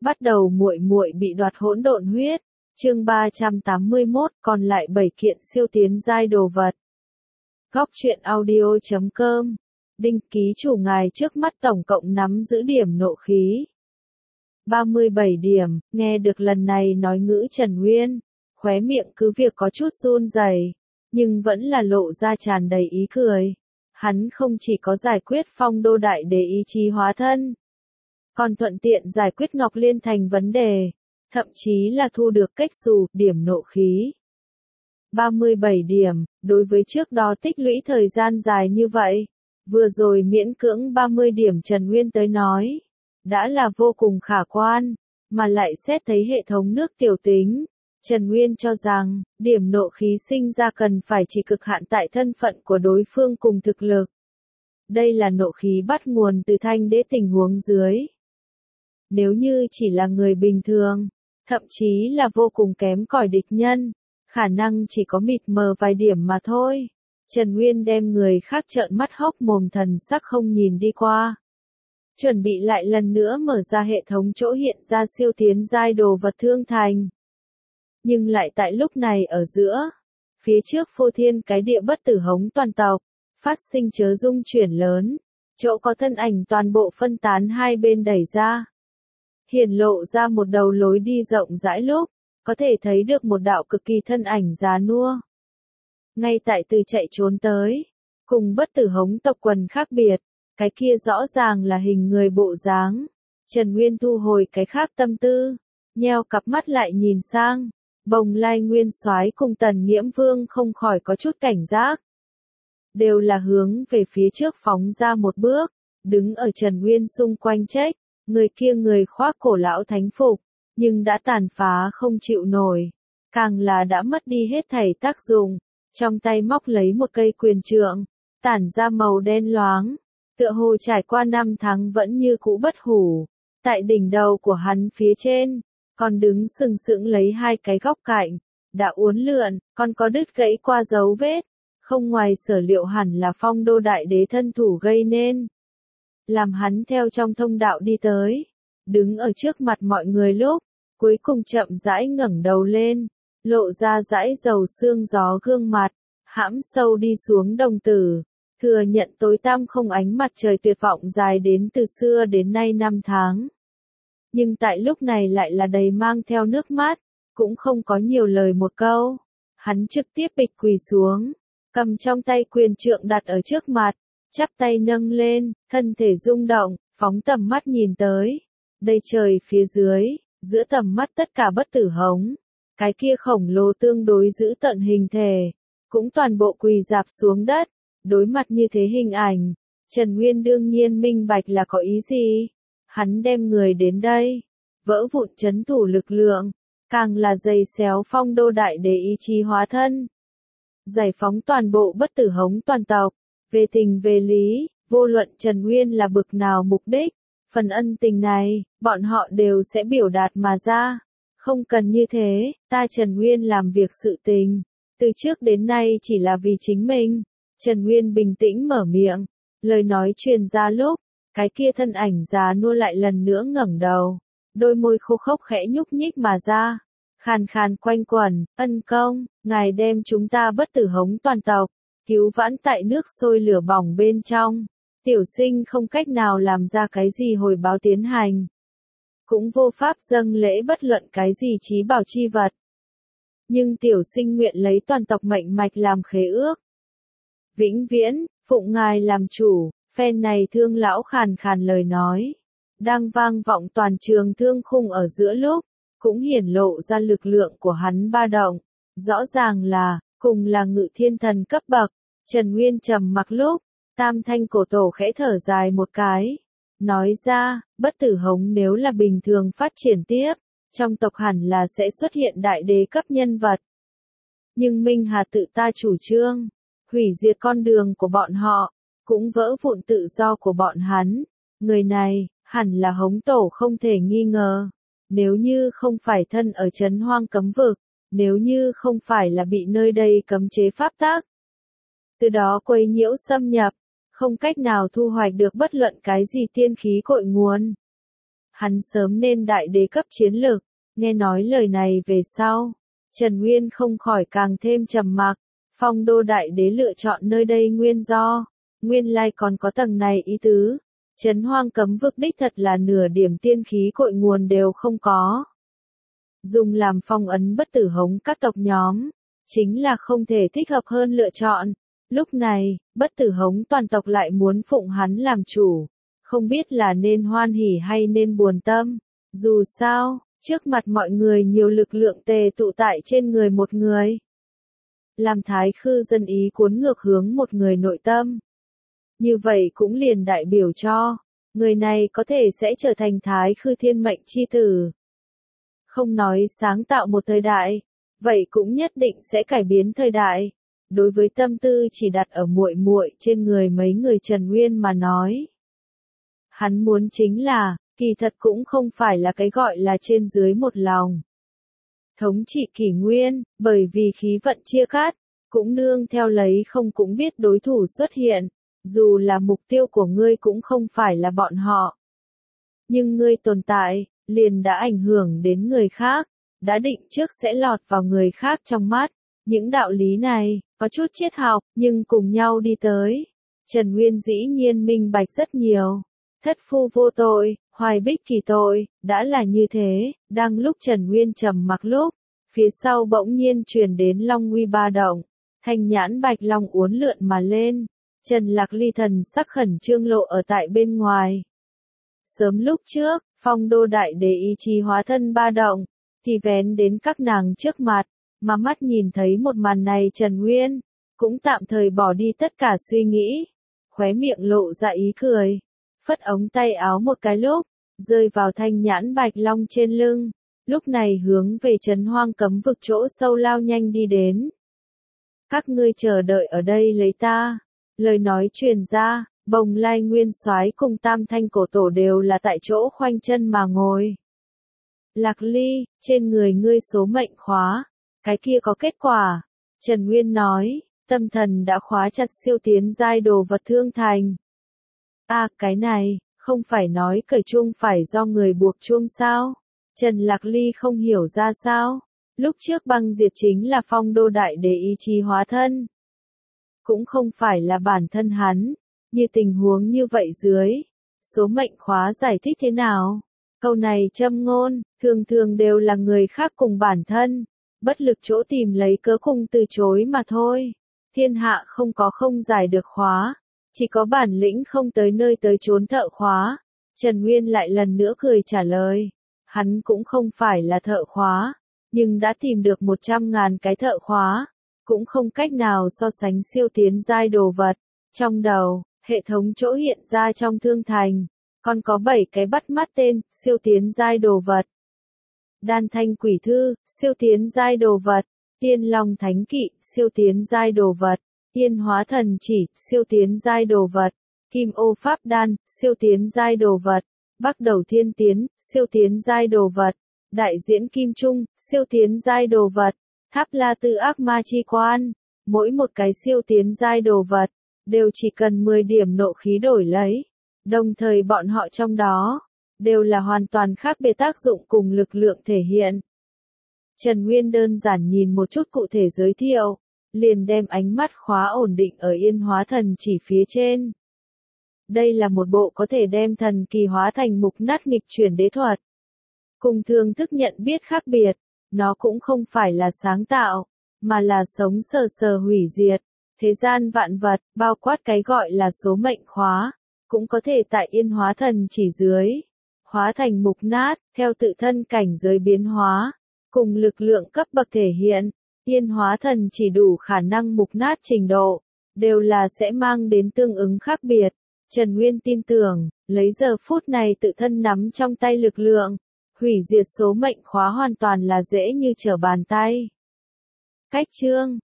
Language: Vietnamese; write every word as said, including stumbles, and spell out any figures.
Bắt đầu muội muội bị đoạt hỗn độn huyết. Chương ba trăm tám mươi mốt, còn lại bảy kiện siêu tiến giai đồ vật. Góc truyện audio chấm com. Đinh ký chủ ngài trước mắt tổng cộng nắm giữ điểm nộ khí ba mươi bảy điểm, nghe được lần này nói ngữ Trần Nguyên, khóe miệng cứ việc có chút run rẩy, nhưng vẫn là lộ ra tràn đầy ý cười. Hắn không chỉ có giải quyết Phong Đô Đại Đế ý chí hóa thân, còn thuận tiện giải quyết Ngọc Liên Thành vấn đề, thậm chí là thu được cách xù, điểm nộ khí ba mươi bảy điểm, đối với trước đó tích lũy thời gian dài như vậy, vừa rồi miễn cưỡng ba mươi điểm Trần Nguyên tới nói, đã là vô cùng khả quan, mà lại xét thấy hệ thống nước tiểu tính, Trần Nguyên cho rằng, điểm nộ khí sinh ra cần phải chỉ cực hạn tại thân phận của đối phương cùng thực lực. Đây là nộ khí bắt nguồn từ thanh đế tình huống dưới. Nếu như chỉ là người bình thường, thậm chí là vô cùng kém cỏi địch nhân, khả năng chỉ có mịt mờ vài điểm mà thôi. Trần Nguyên đem người khác trợn mắt hốc mồm thần sắc không nhìn đi qua. Chuẩn bị lại lần nữa mở ra hệ thống chỗ hiện ra siêu tiến giai đồ vật thương thành. Nhưng lại tại lúc này ở giữa, phía trước phô thiên cái địa bất tử hống toàn tộc, phát sinh chớ rung chuyển lớn, chỗ có thân ảnh toàn bộ phân tán hai bên đẩy ra. Hiển lộ ra một đầu lối đi rộng rãi lúc, có thể thấy được một đạo cực kỳ thân ảnh già nua. Ngay tại từ chạy trốn tới, cùng bất tử hống tộc quần khác biệt, cái kia rõ ràng là hình người bộ dáng. Trần Nguyên thu hồi cái khác tâm tư, nheo cặp mắt lại nhìn sang, Bồng Lai Nguyên Soái cùng Tần Nghiễm Vương không khỏi có chút cảnh giác. Đều là hướng về phía trước phóng ra một bước, đứng ở Trần Nguyên xung quanh trách, người kia người khoác cổ lão thánh phục, nhưng đã tàn phá không chịu nổi, càng là đã mất đi hết thảy tác dụng, trong tay móc lấy một cây quyền trượng, tản ra màu đen loáng, tựa hồ trải qua năm tháng vẫn như cũ bất hủ, tại đỉnh đầu của hắn phía trên, còn đứng sừng sững lấy hai cái góc cạnh, đã uốn lượn, còn có đứt gãy qua dấu vết, không ngoài sở liệu hẳn là Phong Đô Đại Đế thân thủ gây nên. Làm hắn theo trong thông đạo đi tới, đứng ở trước mặt mọi người lúc, cuối cùng chậm rãi ngẩng đầu lên, lộ ra dãi dầu sương gió gương mặt, hãm sâu đi xuống đồng tử, thừa nhận tối tăm không ánh mặt trời tuyệt vọng dài đến từ xưa đến nay năm tháng. Nhưng tại lúc này lại là đầy mang theo nước mắt, cũng không có nhiều lời một câu, hắn trực tiếp bịch quỳ xuống, cầm trong tay quyền trượng đặt ở trước mặt, chắp tay nâng lên, thân thể rung động, phóng tầm mắt nhìn tới. Đây trời phía dưới, giữa tầm mắt tất cả bất tử hống, cái kia khổng lồ tương đối giữ tận hình thể, cũng toàn bộ quỳ dạp xuống đất, đối mặt như thế hình ảnh, Trần Nguyên đương nhiên minh bạch là có ý gì. Hắn đem người đến đây, vỡ vụn chấn thủ lực lượng, càng là dày xéo Phong Đô Đại Đế ý chí hóa thân. Giải phóng toàn bộ bất tử hống toàn tộc, về tình về lý, vô luận Trần Nguyên là bực nào mục đích, phần ân tình này, bọn họ đều sẽ biểu đạt mà ra. Không cần như thế, ta Trần Nguyên làm việc sự tình, từ trước đến nay chỉ là vì chính mình. Trần Nguyên bình tĩnh mở miệng, lời nói truyền ra lúc, cái kia thân ảnh già nua lại lần nữa ngẩng đầu, đôi môi khô khốc khẽ nhúc nhích mà ra, khàn khàn quanh quẩn, ân công, ngài đem chúng ta bất tử hống toàn tộc, cứu vãn tại nước sôi lửa bỏng bên trong, tiểu sinh không cách nào làm ra cái gì hồi báo tiến hành, cũng vô pháp dâng lễ bất luận cái gì chí bảo chi vật. Nhưng tiểu sinh nguyện lấy toàn tộc mệnh mạch làm khế ước. Vĩnh viễn, phụng ngài làm chủ. Phen này thương lão khàn khàn lời nói, đang vang vọng toàn trường thương khung ở giữa lúc, cũng hiển lộ ra lực lượng của hắn ba động, rõ ràng là, cùng là ngự thiên thần cấp bậc. Trần Nguyên trầm mặc lúc, tam thanh cổ tổ khẽ thở dài một cái, nói ra, bất tử hống nếu là bình thường phát triển tiếp, trong tộc hẳn là sẽ xuất hiện đại đế cấp nhân vật. Nhưng Minh Hà tự ta chủ trương, hủy diệt con đường của bọn họ, cũng vỡ vụn tự do của bọn hắn. Người này, hẳn là hống tổ không thể nghi ngờ. Nếu như không phải thân ở trấn hoang cấm vực, nếu như không phải là bị nơi đây cấm chế pháp tác, từ đó quấy nhiễu xâm nhập, không cách nào thu hoạch được bất luận cái gì tiên khí cội nguồn, Hắn sớm nên đại đế cấp chiến lực, nghe nói lời này về sau. Trần Nguyên không khỏi càng thêm trầm mặc, Phong Đô đại đế lựa chọn nơi đây nguyên do, nguyên lai còn có tầng này ý tứ. Trấn Hoang cấm vực đích thật là nửa điểm tiên khí cội nguồn đều không có. Dùng làm phong ấn bất tử hống các tộc nhóm, chính là không thể thích hợp hơn lựa chọn. Lúc này, bất tử hống toàn tộc lại muốn phụng hắn làm chủ, không biết là nên hoan hỉ hay nên buồn tâm. Dù sao, trước mặt mọi người nhiều lực lượng tề tụ tại trên người một người. Làm thái khư dân ý cuốn ngược hướng một người nội tâm. Như vậy cũng liền đại biểu cho, người này có thể sẽ trở thành thái khư thiên mệnh chi tử. Không nói sáng tạo một thời đại, vậy cũng nhất định sẽ cải biến thời đại. Đối với tâm tư chỉ đặt ở muội muội trên người mấy người Trần Nguyên mà nói. Hắn muốn chính là, kỳ thật cũng không phải là cái gọi là trên dưới một lòng. Thống trị kỷ nguyên, bởi vì khí vận chia cắt, cũng nương theo lấy không cũng biết đối thủ xuất hiện, dù là mục tiêu của ngươi cũng không phải là bọn họ. Nhưng ngươi tồn tại, liền đã ảnh hưởng đến người khác, đã định trước sẽ lọt vào người khác trong mắt. Những đạo lý này, có chút triết học, nhưng cùng nhau đi tới. Trần Nguyên dĩ nhiên minh bạch rất nhiều. Thất phu vô tội, hoài bích kỳ tội, đã là như thế, đang lúc Trần Nguyên trầm mặc lúc, phía sau bỗng nhiên truyền đến long uy ba động, thanh nhãn bạch long uốn lượn mà lên, Trần Lạc Ly thần sắc khẩn trương lộ ở tại bên ngoài. Sớm lúc trước, Phong Đô đại đế ý chí hóa thân ba động, thì vén đến các nàng trước mặt, mà mắt nhìn thấy một màn này Trần Nguyên, cũng tạm thời bỏ đi tất cả suy nghĩ, khóe miệng lộ ra ý cười. Phất ống tay áo một cái lúc, rơi vào thanh nhãn bạch long trên lưng, lúc này hướng về Trấn Hoang cấm vực chỗ sâu lao nhanh đi đến. Các ngươi chờ đợi ở đây lấy ta, lời nói truyền ra, Bồng Lai Nguyên Soái cùng Tam Thanh cổ tổ đều là tại chỗ khoanh chân mà ngồi. Lạc Ly, trên người ngươi số mệnh khóa, cái kia có kết quả, Trần Nguyên nói, tâm thần đã khóa chặt siêu tiến giai đồ vật thương thành. À, cái này, không phải nói cởi chuông phải do người buộc chuông sao? Trần Lạc Ly không hiểu ra sao? Lúc trước băng diệt chính là Phong Đô đại đế ý chí hóa thân. Cũng không phải là bản thân hắn, như tình huống như vậy dưới. Số mệnh khóa giải thích thế nào? Câu này châm ngôn, thường thường đều là người khác cùng bản thân. Bất lực chỗ tìm lấy cớ cùng từ chối mà thôi. Thiên hạ không có không giải được khóa. Chỉ có bản lĩnh không tới nơi tới chốn thợ khóa. Trần Nguyên lại lần nữa cười trả lời. Hắn cũng không phải là thợ khóa, nhưng đã tìm được một trăm ngàn cái thợ khóa. Cũng không cách nào so sánh siêu tiến giai đồ vật. Trong đầu, hệ thống chỗ hiện ra trong thương thành, còn có bảy cái bắt mắt tên, siêu tiến giai đồ vật. Đan thanh quỷ thư, siêu tiến giai đồ vật. Tiên long thánh kỵ, siêu tiến giai đồ vật. Tiên hóa thần chỉ, siêu tiến giai đồ vật. Kim ô pháp đan, siêu tiến giai đồ vật. Bắc đầu thiên tiến, siêu tiến giai đồ vật. Đại diễn kim trung, siêu tiến giai đồ vật. Tháp la tư ác ma chi quan. Mỗi một cái siêu tiến giai đồ vật, đều chỉ cần mười điểm nộ khí đổi lấy. Đồng thời bọn họ trong đó, đều là hoàn toàn khác biệt tác dụng cùng lực lượng thể hiện. Trần Nguyên đơn giản nhìn một chút cụ thể giới thiệu, liền đem ánh mắt khóa ổn định ở yên hóa thần chỉ phía trên. Đây là một bộ có thể đem thần kỳ hóa thành mục nát nghịch chuyển đế thuật. Cùng thường thức nhận biết khác biệt, nó cũng không phải là sáng tạo, mà là sống sờ sờ hủy diệt. Thế gian vạn vật, bao quát cái gọi là số mệnh khóa, cũng có thể tại yên hóa thần chỉ dưới, hóa thành mục nát, theo tự thân cảnh giới biến hóa, cùng lực lượng cấp bậc thể hiện. Yên hóa thần chỉ đủ khả năng mục nát trình độ, đều là sẽ mang đến tương ứng khác biệt. Trần Nguyên tin tưởng, lấy giờ phút này tự thân nắm trong tay lực lượng, hủy diệt số mệnh khóa hoàn toàn là dễ như trở bàn tay. Cách chương